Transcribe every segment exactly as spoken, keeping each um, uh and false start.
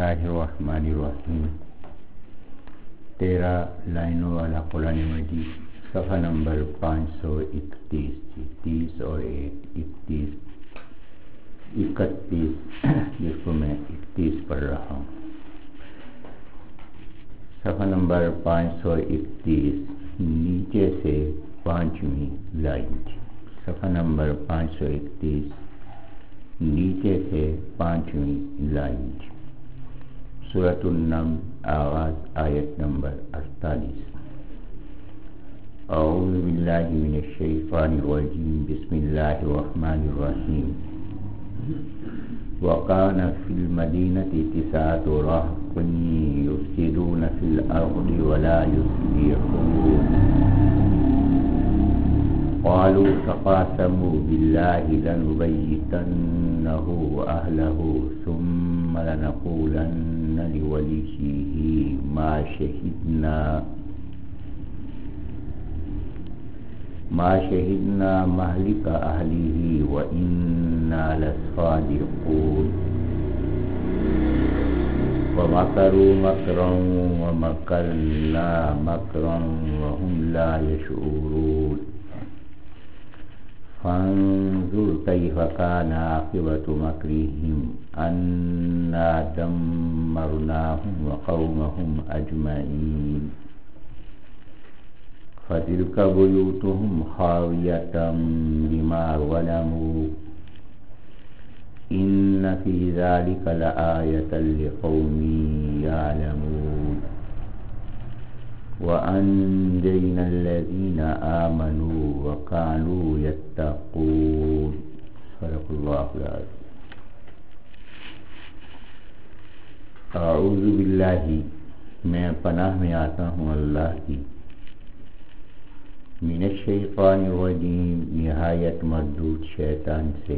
اللہ الرحمن الرحیم. تیرہ لائنوں والا قرآن مجید صفحہ نمبر پانچ سو اکتیس تیس اور ایک اکتیس اکتیس جس کو میں اکتیس پڑھ رہا ہوں. صفحہ نمبر پانچ سو اکتیس نیچے سے پانچویں لائن. صفحہ نمبر پانچ سو اکتیس نیچے سے پانچویں لائن. سورۃ النمل آغاز آیت نمبر اڑتالیس. اعوذ باللہ من الشیطان الرجیم بسم اللہ الرحمن الرحیم. وَكَانَ فِي الْمَدِينَةِ تِسْعَةُ رَهْطٍ يُفْسِدُونَ فِي الْأَرْضِ وَلَا يُصْلِحُونَ قالوا تقاسموا بالله لنبيتنه وأهله ثم لنقولن لوليه ما شهدنا ما شهدنا مهلك أهله وإنا لصادقون. ومكروا مكرا ومكرنا مكرا وهم لا يشعرون. فانظر كيف كان عاقبة مكرهم أنا دمرناهم وقومهم أجمعين. فتلك بيوتهم خاوية بما ظلموا إن في ذلك لآية لقوم يعلمون. وأنجينا الذين آمنوا وكانوا يتقون. صدق الله العظيم. اعوذ باللہ میں پناہ میں آتا ہوں اللہ کی من الشیطان الرجیم نہایت مردود شیطان سے.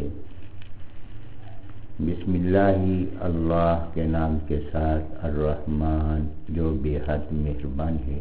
بسم اللہ اللہ کے نام کے ساتھ الرحمن جو بے حد مہربان ہے،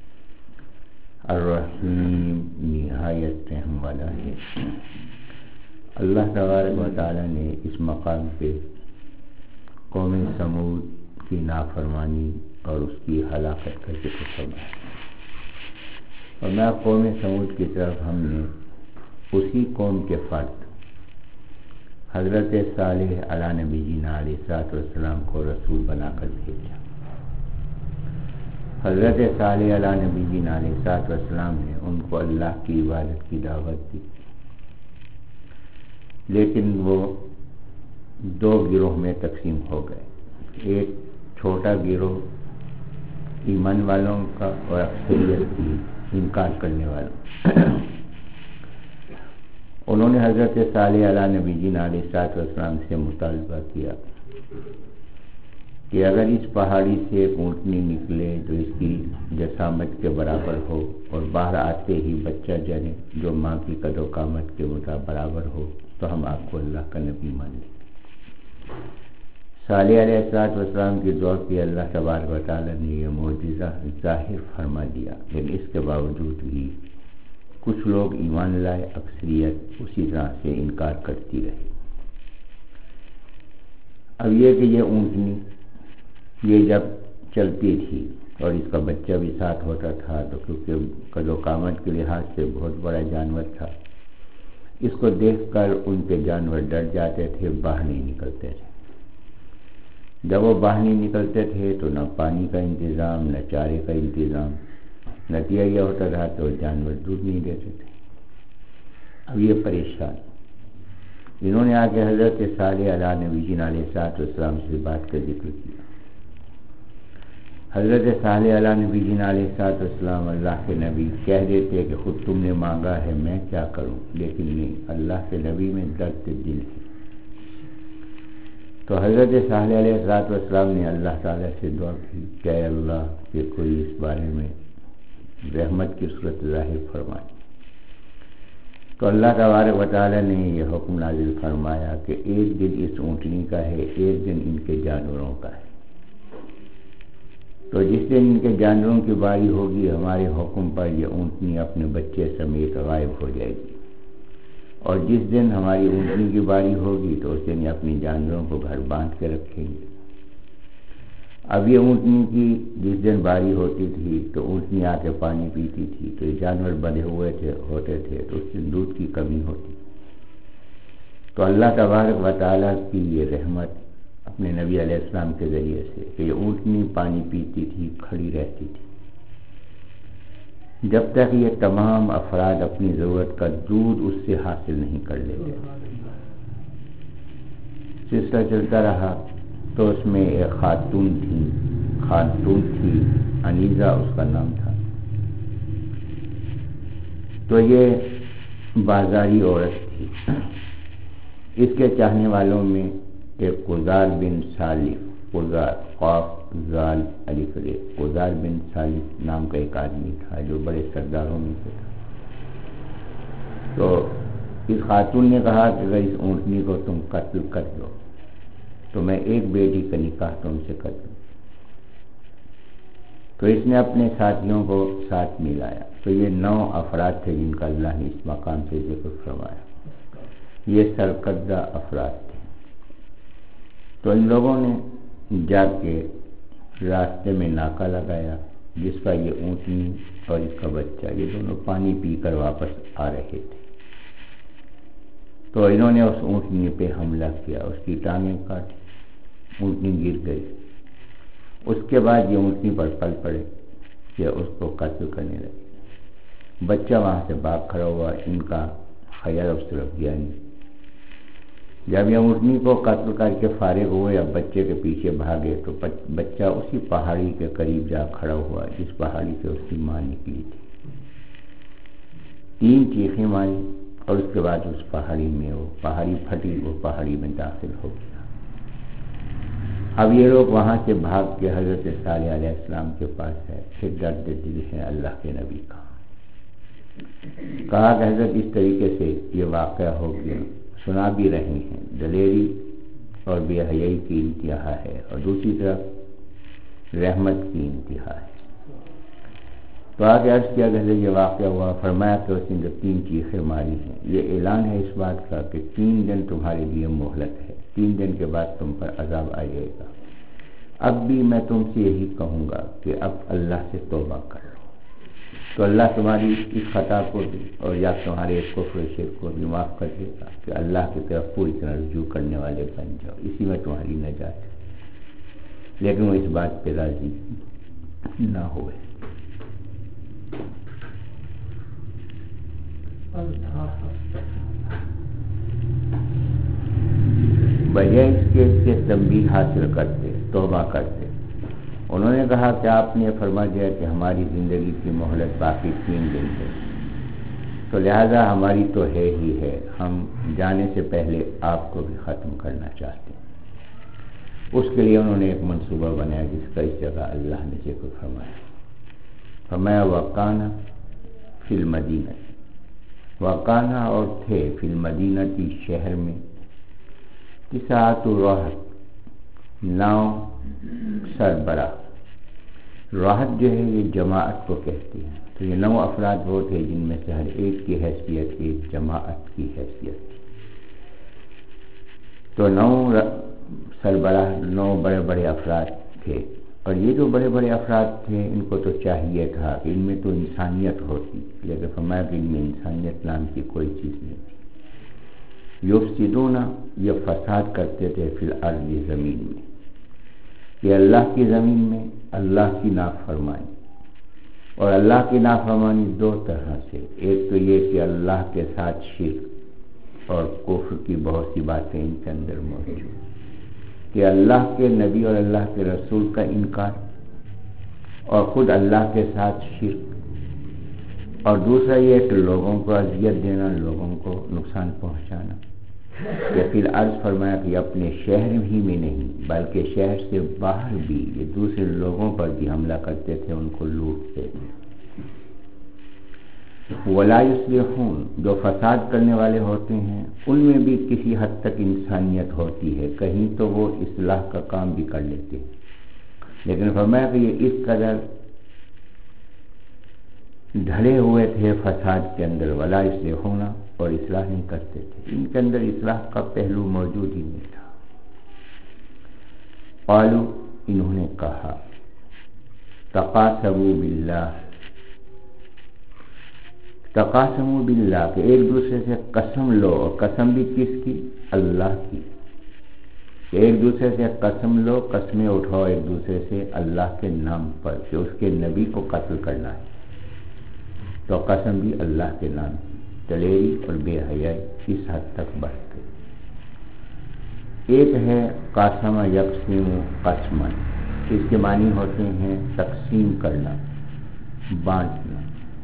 الرحیم نہایت رحم والا ہے. اللہ تبارک و تعالی نے اس مقام پہ قوم سمود کی نافرمانی اور اس کی ہلاکت کا ذکر فرمایا. اور میں قوم سمود کی طرف ہم نے اسی قوم کے فرد حضرت صالح علیہ نبی جینا علیہ الصلوۃ والسلام کو رسول بنا کر بھیجا. حضرت صالح علیہ نبی جینا علیہ الصلوۃ والسلام نے ان کو اللہ کی عبادت کی دعوت دی، لیکن وہ دو گروہ میں تقسیم ہو گئے. ایک چھوٹا گروہ ایمان والوں کا اور اکثریت کی انکار کرنے والوں. انہوں نے حضرت صالح علیہ نبی جینا علیہ الصلوۃ والسلام سے مطالبہ کیا کہ اگر اس پہاڑی سے اونٹنی نکلے تو اس کی جسامت کے برابر ہو اور باہر آتے ہی بچہ جنے جو ماں کی قد و قامت کے برابر ہو تو ہم آپ کو اللہ کا نبی مان لیں. صالح علیہ الصلوۃ والسلام کے دور پہ اللہ تبارک و تعالیٰ نے یہ معجزہ ظاہر فرما دیا، لیکن اس کے باوجود بھی کچھ لوگ ایمان لائے، اکثریت اسی طرح سے انکار کرتی رہی. اب یہ کہ یہ اونٹنی یہ جب چلتی تھی اور اس کا بچہ بھی ساتھ ہوتا تھا تو کیونکہ قد و قامت کے لحاظ سے بہت بڑا جانور تھا، اس کو دیکھ کر ان کے جانور ڈر جاتے تھے، باہر نہیں نکلتے تھے. جب وہ باہر نہیں نکلتے تھے تو نہ پانی کا انتظام نہ چارے کا انتظام، نتیجہ یہ ہوتا تھا تو جانور دودھ نہیں دیتے تھے. اب یہ پریشان انہوں نے آ کے حضرت صالح علیہ نبی جینا علیہ الصلوۃ والسلام سے بات کا ذکر کیا. حضرت صالح علیہ نبی جینا علیہ الصلوۃ والسلام اللہ کے نبی کہہ دیتے کہ خود تم نے مانگا ہے میں کیا کروں، لیکن نہیں، اللہ کے نبی میں درد دل ہے. تو حضرت صالح علیہ الصلوۃ والسلام نے اللہ تعالیٰ سے دعا کی کہ اے اللہ کہ کوئی اس بارے میں رحمت کی صورت ظاہر فرمائے. تو اللہ تبارک و تعالیٰ نے یہ حکم نازل فرمایا کہ ایک دن اس اونٹنی کا ہے، ایک دن ان کے جانوروں کا ہے. تو جس دن ان کے جانوروں کی باری ہوگی ہمارے حکم پر یہ اونٹنی اپنے بچے سمیت غائب ہو جائے گی، اور جس دن ہماری اونٹنی کی باری ہوگی تو اس دن اپنی جانوروں کو گھر باندھ کے رکھیں گے. اب یہ اونٹنی کی جس دن باری ہوتی تھی تو اونٹنی آ کے پانی پیتی تھی، تو یہ جانور بندھے ہوئے تھے ہوتے تھے تو اس دن دودھ کی کمی ہوتی. تو اللہ تبارک و تعالیٰ کی یہ رحمت اپنے نبی علیہ السلام کے ذریعے سے کہ یہ اونٹنی پانی پیتی تھی، کھڑی رہتی تھی جب تک یہ تمام افراد اپنی ضرورت کا دودھ اس سے حاصل نہیں کر لیتے. سلسلہ چلتا رہا تو اس میں ایک خاتون تھی خاتون تھی انیزہ اس کا نام تھا. تو یہ بازاری عورت تھی. اس کے چاہنے والوں میں ایک قزار بن سالف، قزار قاف زال الف ر قزار بن سالف نام کا ایک آدمی تھا جو بڑے سرداروں میں سے تھا. تو اس خاتون نے کہا کہ اگر اس اونٹنی کو تم قتل کر دو تو میں ایک بیٹی کا نکاح تم سے کر دوں. تو اس نے اپنے ساتھیوں کو ساتھ ملایا. تو یہ نو افراد تھے جن کا اللہ نے اس مقام سے ذکر فرمایا. یہ سرکردہ افراد تھے. تو ان لوگوں نے جا کے راستے میں ناکا لگایا جس پر یہ اونٹنی اور اس کا بچہ یہ دونوں پانی پی کر واپس آ رہے تھے. تو انہوں نے اس اونٹنی پہ حملہ کیا، اس کی ٹانگیں کاٹی، اونٹنی گر گئی. اس کے بعد یہ اونٹنی پر پل پڑے کہ اس کو قتل کرنے لگے. بچہ وہاں سے بھاگ کھڑا ہوا، ان کا خیال اس طرف گیا نہیں. جب یہ اونٹنی کو قتل کر کے فارغ ہوئے اب بچے کے پیچھے بھاگے تو بچہ اسی پہاڑی کے قریب جا کھڑا ہوا جس پہاڑی سے اس کی ماں نکلی تھی. تین چیخیں ماری اور اس کے بعد اس پہاڑی میں وہ پہاڑی پھٹی، وہ پہاڑی میں داخل ہو گیا. اب یہ لوگ وہاں سے بھاگ کے حضرت صالح علیہ السلام کے پاس ہے. پھر درد دل ہے اللہ کے نبی کا. کہا کہ حضرت اس طریقے سے یہ واقعہ ہو گیا، سنا بھی رہے ہیں. دلیری اور بے حیائی کی انتہا ہے اور دوسری طرف رحمت کی انتہا ہے. تو آگے عرض کیا کہ یہ واقعہ ہوا. فرمایا کہ اس نے جو تین چیخیں ماری ہیں یہ اعلان ہے اس بات کا کہ تین دن تمہارے لیے مہلت ہے، تین دن کے بعد تم پر عذاب آ جائے گا. اب بھی میں تم سے یہی کہوں گا کہ اب اللہ سے توبہ کر لو تو اللہ تمہاری اس خطا کو بھی اور یا تمہارے اس کفر و شرک کو بھی معاف کر دے گا کہ اللہ کی طرف پوری طرح رجوع کرنے والے بن جاؤ. اسی میں تمہاری نجات ہے. لیکن وہ اس بات پہ راضی نہ ہوئے. بجائے اس کے سے تنبیہ حاصل کرتے، توبہ کرتے. انہوں نے کہا کہ آپ نے فرما دیا کہ ہماری زندگی کی مہلت باقی تین دن ہے، تو لہذا ہماری تو ہے ہی ہے، ہم جانے سے پہلے آپ کو بھی ختم کرنا چاہتے ہیں. اس کے لیے انہوں نے ایک منصوبہ بنایا جس کا اس جگہ اللہ نے ذکر فرمایا. فرمایا وکانا فی المدینہ، وکانا اور تھے فی المدینہ کی شہر میں تسعۃ راحت، نو سربراہ. راحت جو ہے یہ جماعت کو کہتی ہے. تو یہ نو افراد وہ تھے جن میں سے ہر ایک کی حیثیت ایک جماعت کی حیثیت تھی. تو نو سربراہ، نو بڑے بڑے افراد تھے. اور یہ جو بڑے بڑے افراد تھے ان کو تو چاہیے تھا کہ ان میں تو انسانیت ہوتی، لیکن فرمایا کہ ان میں انسانیت نام کی کوئی چیز نہیں تھی. یفسدون، یہ فساد کرتے تھے فی الارض، زمین میں. یہ اللہ کی زمین میں اللہ کی نافرمانی. اور اللہ کی نافرمانی دو طرح سے، ایک تو یہ کہ اللہ کے ساتھ شرک اور کفر کی بہت سی باتیں ان کے اندر موجود، کہ اللہ کے نبی اور اللہ کے رسول کا انکار اور خود اللہ کے ساتھ شرک. اور دوسرا یہ کہ لوگوں کو اذیت دینا، لوگوں کو نقصان پہنچانا. کہ پھر عرض فرمایا کہ اپنے شہر ہی میں نہیں بلکہ شہر سے باہر بھی یہ دوسرے لوگوں پر بھی حملہ کرتے تھے، ان کو لوٹتے تھے. ولا یصلحون، جو فساد کرنے والے ہوتے ہیں ان میں بھی کسی حد تک انسانیت ہوتی ہے، کہیں تو وہ اصلاح کا کام بھی کر لیتے ہیں. لیکن فرمایا کہ یہ اس قدر ڈھلے ہوئے تھے فساد کے اندر، ولا یصلحون، اور اصلاح نہیں کرتے تھے. ان کے اندر اصلاح کا پہلو موجود ہی نہیں تھا. قالوا، انہوں نے کہا تقاسموا باللہ، تقاسموا باللہ کہ ایک دوسرے سے قسم لو، اور قسم بھی کس کی؟ اللہ کی، کہ ایک دوسرے سے قسم لو، قسمیں اٹھاؤ ایک دوسرے سے اللہ کے نام پر کہ اس کے نبی کو قتل کرنا ہے، تو قسم بھی اللہ کے نام کی، دلیری اور بے حیائی اس حد تک بڑھ گئی۔ ایک ہے قاسم یقسم قسما، اس کے معنی ہوتے ہیں تقسیم کرنا، بانٹنا۔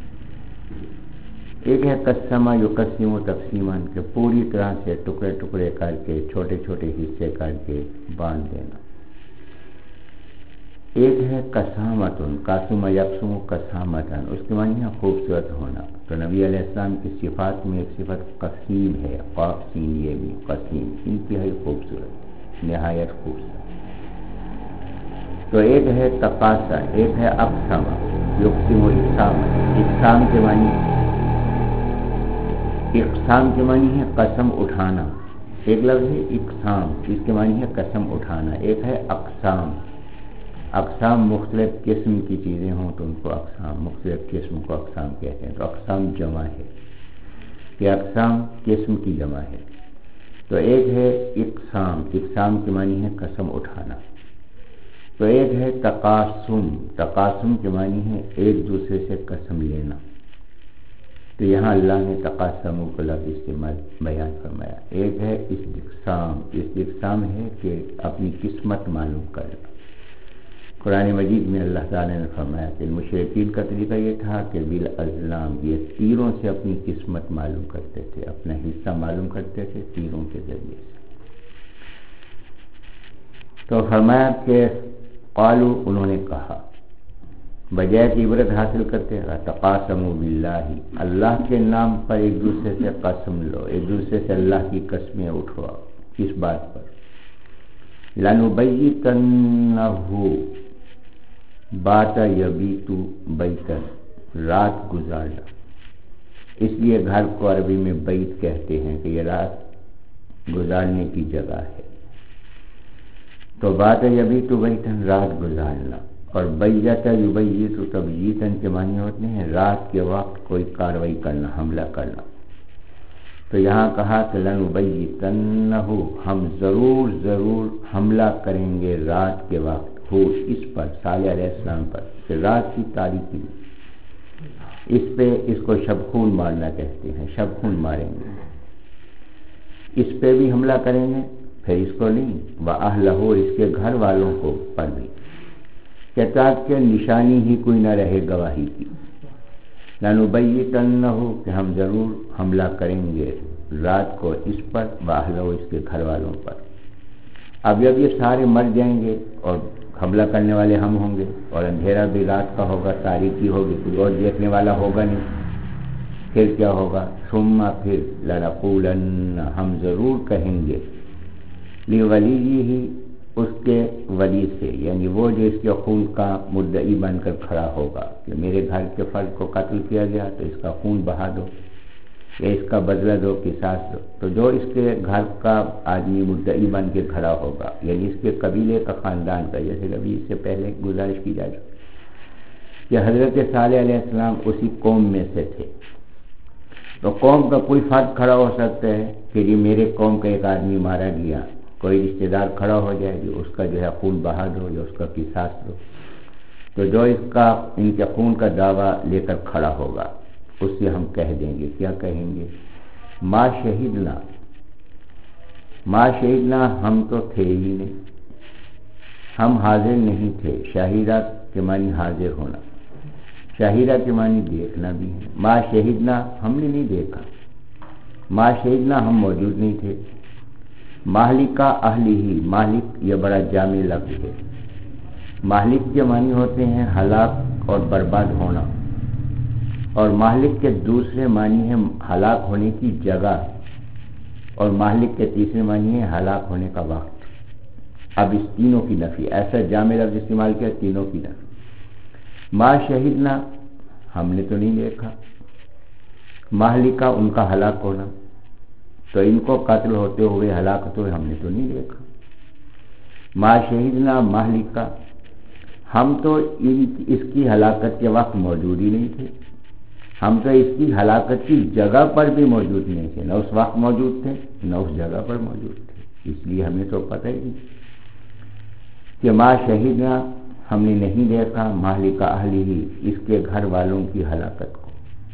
ایک ہے قسم یقسم تقسیما، کہ پوری طرح سے ٹکڑے ٹکڑے کر کے چھوٹے چھوٹے حصے کر کے بانٹ دینا۔ ایک ہے قسامت، قاسم یقسم قسامتا، اس کے معنی ہے خوبصورت ہونا۔ تو نبی علیہ السلام کی صفات میں ایک صفت قسیم ہے، قاف سین یہ بھی قسیم، انتہائی خوبصورت، نہایت خوبصورت۔ تو ایک ہے تقاسا، ایک ہے اقسام، یقسم و اقسام، اقسام کے معنی اقسام کے معنی ہے قسم اٹھانا، ایک لفظ ہے اقسام، اس کے معنی ہے قسم اٹھانا۔ ایک ہے اقسام، اقسام مختلف قسم کی چیزیں ہوں تو ان کو اقسام، مختلف قسم کو اقسام کہتے ہیں، تو اقسام جمع ہے، یہ اقسام قسم کی جمع ہے۔ تو ایک ہے اقسام، اقسام کے معنی ہے قسم اٹھانا۔ تو ایک ہے تقاسم، تقاسم کے معنی ہے ایک دوسرے سے قسم لینا۔ تو یہاں اللہ نے تقاسم کو لفظ استعمال بیان فرمایا۔ ایک ہے استقسام، استقسام ہے کہ اپنی قسمت معلوم کرنا۔ قرآن مجید میں اللہ تعالیٰ نے فرمایا کہ مشرکین کا طریقہ یہ تھا کہ بالازلام، یہ تیروں سے اپنی قسمت معلوم کرتے تھے، اپنا حصہ معلوم کرتے تھے تیروں کے ذریعے سے۔ تو فرمایا کہ قالوا، انہوں نے کہا، بجائے کہ عبرت حاصل کرتے ہیں، تقاسموا باللہ، اللہ کے نام پر ایک دوسرے سے قسم لو، ایک دوسرے سے اللہ کی قسمیں اٹھواؤ۔ کس بات پر؟ لنبیتنہ، بات یبیت بیتن، رات گزارنا۔ اس لیے گھر کو عربی میں بیت کہتے ہیں کہ یہ رات گزارنے کی جگہ ہے۔ تو بات یبیت بیتن، رات گزارنا، اور بیت یبیت تبییتن کے معنی ہوتے ہیں رات کے وقت کوئی کاروائی کرنا، حملہ کرنا۔ تو یہاں کہا کہ لنبیتنہ، ہم ضرور ضرور حملہ کریں گے رات کے وقت، ہو اس پر، صالح علیہ السلام پر، کہ رات کی تاریکی میں اس پہ، اس کو شبخون مارنا کہتے ہیں، شبخون ماریں گے، اس پہ بھی حملہ کریں گے، پھر اس کو نہیں، وَأَهْلَهُ، اس کے گھر والوں کو پر بھی، کہتا کہ نشانی ہی کوئی نہ رہے گواہی کی۔ لَنُبَيِّتَنَّهُ، کہ ہم ضرور حملہ کریں گے رات کو اس پر، وَأَهْلَهُ، اس کے گھر والوں پر۔ اب جب یہ سارے مر جائیں گے اور حملہ کرنے والے ہم ہوں گے، اور اندھیرا بھی رات کا ہوگا، تاریکی ہوگی، کوئی اور دیکھنے والا ہوگا نہیں، پھر کیا ہوگا؟ ثم، پھر لنقولن، ہم ضرور کہیں گے، لِوَلِيِّهِ، اس کے ولی سے، یعنی وہ جو اس کے خون کا مدعی بن کر کھڑا ہوگا کہ میرے گھر کے فرد کو قتل کیا گیا تو اس کا خون بہا دو، یا اس کا بدلہ دو، قصاص دو۔ تو جو اس کے گھر کا آدمی مدعی بن کے کھڑا ہوگا، یعنی اس کے قبیلے کا، خاندان کا، جیسے کبھی اس سے پہلے گزارش کی جائے کہ حضرت صالح علیہ السلام اسی قوم میں سے تھے، تو قوم کا کوئی فرد کھڑا ہو سکتا ہے کہ جی میرے قوم کا ایک آدمی مارا گیا، کوئی رشتہ دار کھڑا ہو جائے گی، اس کا جو ہے خون بہا دو یا اس کا قصاص دو۔ تو جو اس کا، ان کے خون کا دعویٰ لے کر کھڑا ہوگا، اس سے ہم کہہ دیں گے، کیا کہیں گے؟ ما شہدنا، ما شہدنا، ہم تو تھے ہی نہیں، ہم حاضر نہیں تھے۔ شاہدہ کے معنی حاضر ہونا، شاہدہ کے معنی دیکھنا بھی ہے۔ ما شہدنا، ہم نے نہیں دیکھا، ما شہدنا، ہم موجود نہیں تھے۔ مہلکہ اہلی ہی، مہلک یہ بڑا جامع لفظ ہے۔ مہلک کے معنی ہوتے ہیں ہلاک اور برباد ہونا، اور مہلک کے دوسرے معنی ہے ہلاک ہونے کی جگہ، اور مہلک کے تیسرے معنی ہے ہلاک ہونے کا وقت۔ اب اس تینوں کی نفی، ایسا جامع لفظ استعمال کیا، تینوں کی نفی۔ ما شہدنا، ہم نے تو نہیں دیکھا، مہلکہ، ان کا ہلاک ہونا، تو ان کو قتل ہوتے ہوئے، ہلاک ہوتے ہوئے ہم نے تو نہیں دیکھا۔ ما شہدنا مہلکا، ہم تو ان اس کی ہلاکت کے وقت موجود ہی نہیں تھے، ہم تو اس کی ہلاکت کی جگہ پر بھی موجود نہیں تھے، نہ اس وقت موجود تھے نہ اس جگہ پر موجود تھے، اس لیے ہمیں تو پتہ ہی نہیں کہ ما شہدنا، ہم نے نہیں دیکھا مہلک اہلہ، اس کے گھر والوں کی ہلاکت کو،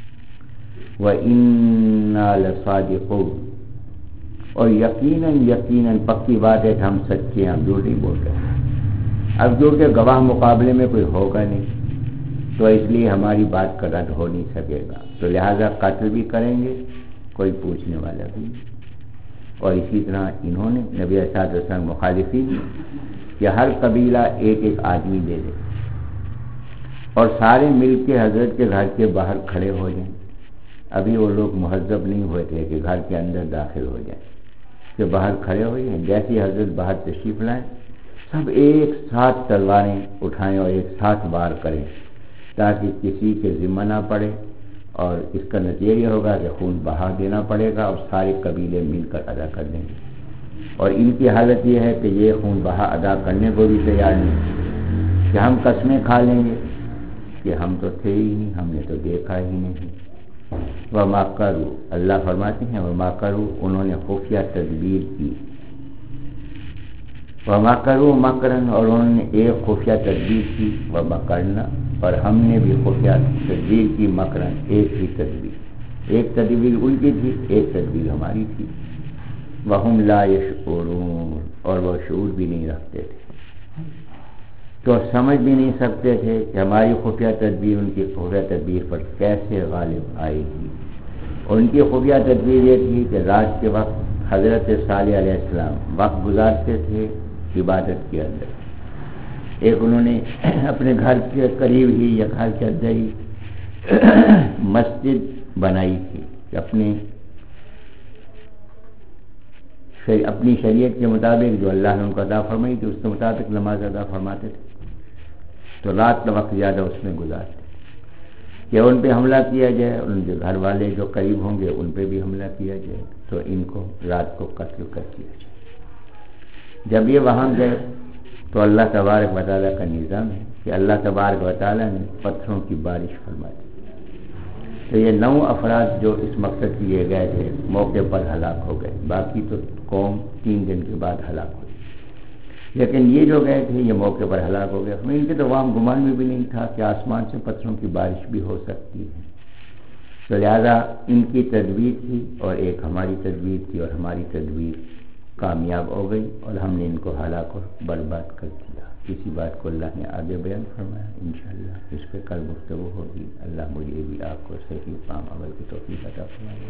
وَإِنَّا لَصَادِقُونَ، اور یقیناً یقیناً پکی بات ہے کہ ہم سچے ہیں، ہم جھوٹ نہیں بول رہے۔ اب جو کہ گواہ مقابلے میں کوئی ہوگا نہیں، تو اس لیے ہماری بات کا رد ہو نہیں سکے گا، تو لہذا قتل بھی کریں گے، کوئی پوچھنے والا بھی نہیں۔ اور اسی طرح انہوں نے نبی صلی اللہ علیہ وسلم مخالفین کہ ہر قبیلہ ایک ایک آدمی دے دے اور سارے مل کے حضرت کے گھر کے باہر کھڑے ہو جائیں۔ ابھی وہ لوگ مہذب نہیں ہوئے تھے کہ گھر کے اندر داخل ہو جائیں، کہ باہر کھڑے ہو جائیں۔ جیسے حضرت باہر تشریف لائیں، سب ایک ساتھ تلواریں اٹھائیں اور ایک ساتھ وار کریں تاکہ کسی کے ذمہ نہ پڑے، اور اس کا نتیجہ یہ ہوگا کہ خون بہا دینا پڑے گا اور سارے قبیلے مل کر ادا کر دیں گے۔ اور ان کی حالت یہ ہے کہ یہ خون بہا ادا کرنے کو بھی تیار نہیں، کہ ہم قسمیں کھا لیں گے کہ ہم تو تھے ہی نہیں، ہم نے تو دیکھا ہی نہیں۔ وما کروا، اللہ فرماتے ہیں وما کروا، انہوں نے خفیہ تدبیر کی، وما کروا مکرن، اور انہوں نے ایک خفیہ تدبیر کی، ومکرنا، اور ہم نے بھی خفیہ تدبیر کی، مکرن، ایک ہی تدبیر، ایک تدبیر ان کی تھی، ایک تدبیر ہماری تھی، وہم لا یشعرون، اور وہ شعور بھی نہیں رکھتے تھے، تو سمجھ بھی نہیں سکتے تھے کہ ہماری خفیہ تدبیر ان کی خفیہ تدبیر پر کیسے غالب آئے گی۔ اور ان کی خفیہ تدبیر یہ تھی کہ رات کے وقت حضرت صالح علیہ السلام وقت گزارتے تھے عبادت کے اندر۔ ایک انہوں نے اپنے گھر کے قریب ہی یا گھر کے اندر ہی مسجد بنائی تھی کہ اپنے اپنی شریعت کے مطابق جو اللہ نے ان کو ادا فرمائی تھی اس کے مطابق نماز ادا فرماتے تھے، تو رات کا وقت زیادہ اس میں گزارتے کہ ان پہ حملہ کیا جائے، ان کے گھر والے جو قریب ہوں گے ان پہ بھی حملہ کیا جائے، تو ان کو رات کو قتل کر دیا جائے۔ جب یہ وہاں گئے تو اللہ تبارک و تعالیٰ کا نظام ہے کہ اللہ تبارک و تعالیٰ نے پتھروں کی بارش فرما دی، تو یہ نو افراد جو اس مقصد کے لیے گئے تھے موقع پر ہلاک ہو گئے، باقی تو قوم تین دن کے بعد ہلاک ہوئی، لیکن یہ جو گئے تھے یہ موقع پر ہلاک ہو گئے۔ ان کے تو وہاں گمان میں بھی نہیں تھا کہ آسمان سے پتھروں کی بارش بھی ہو سکتی ہے، تو لہذا ان کی تدبیر تھی اور ایک ہماری تدبیر تھی، اور ہماری تدبیر کامیاب ہو گئی اور ہم نے ان کو ہلاک اور برباد کر دیا۔ اسی بات کو اللہ نے آگے بیان فرمایا، انشاءاللہ اس پہ کل گفتگو ہوگی۔ اللہ مجھے بھی آپ کو صحیح کام عمل کی توفیق عطا فرمائے۔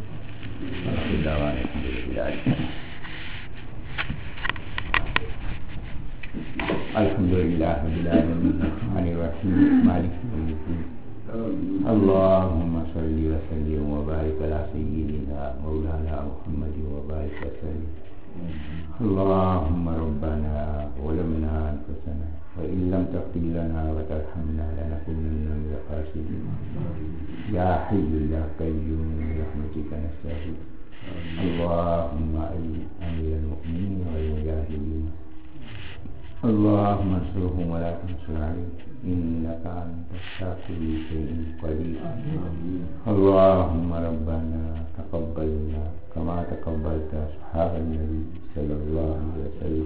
الحمدللہ رب العالمین الرحمن الرحیم مالک یوم الدین، اللہم صلی وسلم وبارک علی سیدنا مولانا محمد وبارک وسلم۔ اللهم ربنا ظلمنا أنفسنا وإن لم تغفر لنا وترحمنا لنكونن من الخاسرين، يا حي يا قيوم برحمتك نستغيث، اللهم أيد أمير المؤمنين والمجاهدين، اللهم انصرهم ولا تنصر عليهم، إنك أنت كل شيء قدير، اللهم ربنا تقبلنا كما تقبلت أصحاب النبي صلى الله عليه وسلم،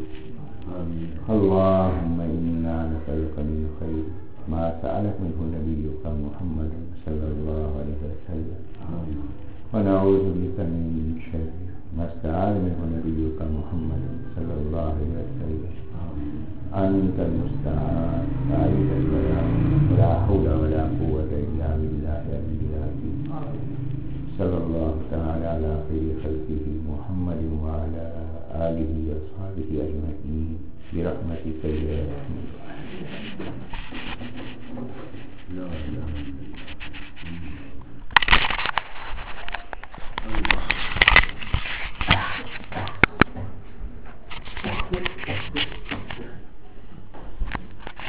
اللهم إنا نسألك من خير ما سألك منه نبيك محمد صلى الله عليه وسلم، ونعوذ بك من شر ما استعاذ منه نبيك محمد صلى الله عليه وسلم، أنت المستعان عليك البلاء ولا حول ولا قوة إلا بالله العلي العظيم، صلى الله تعالى على خير خلقه محمد وعلى آله وأصحابه أجمعين برحمتك يا أرحم الراحمين۔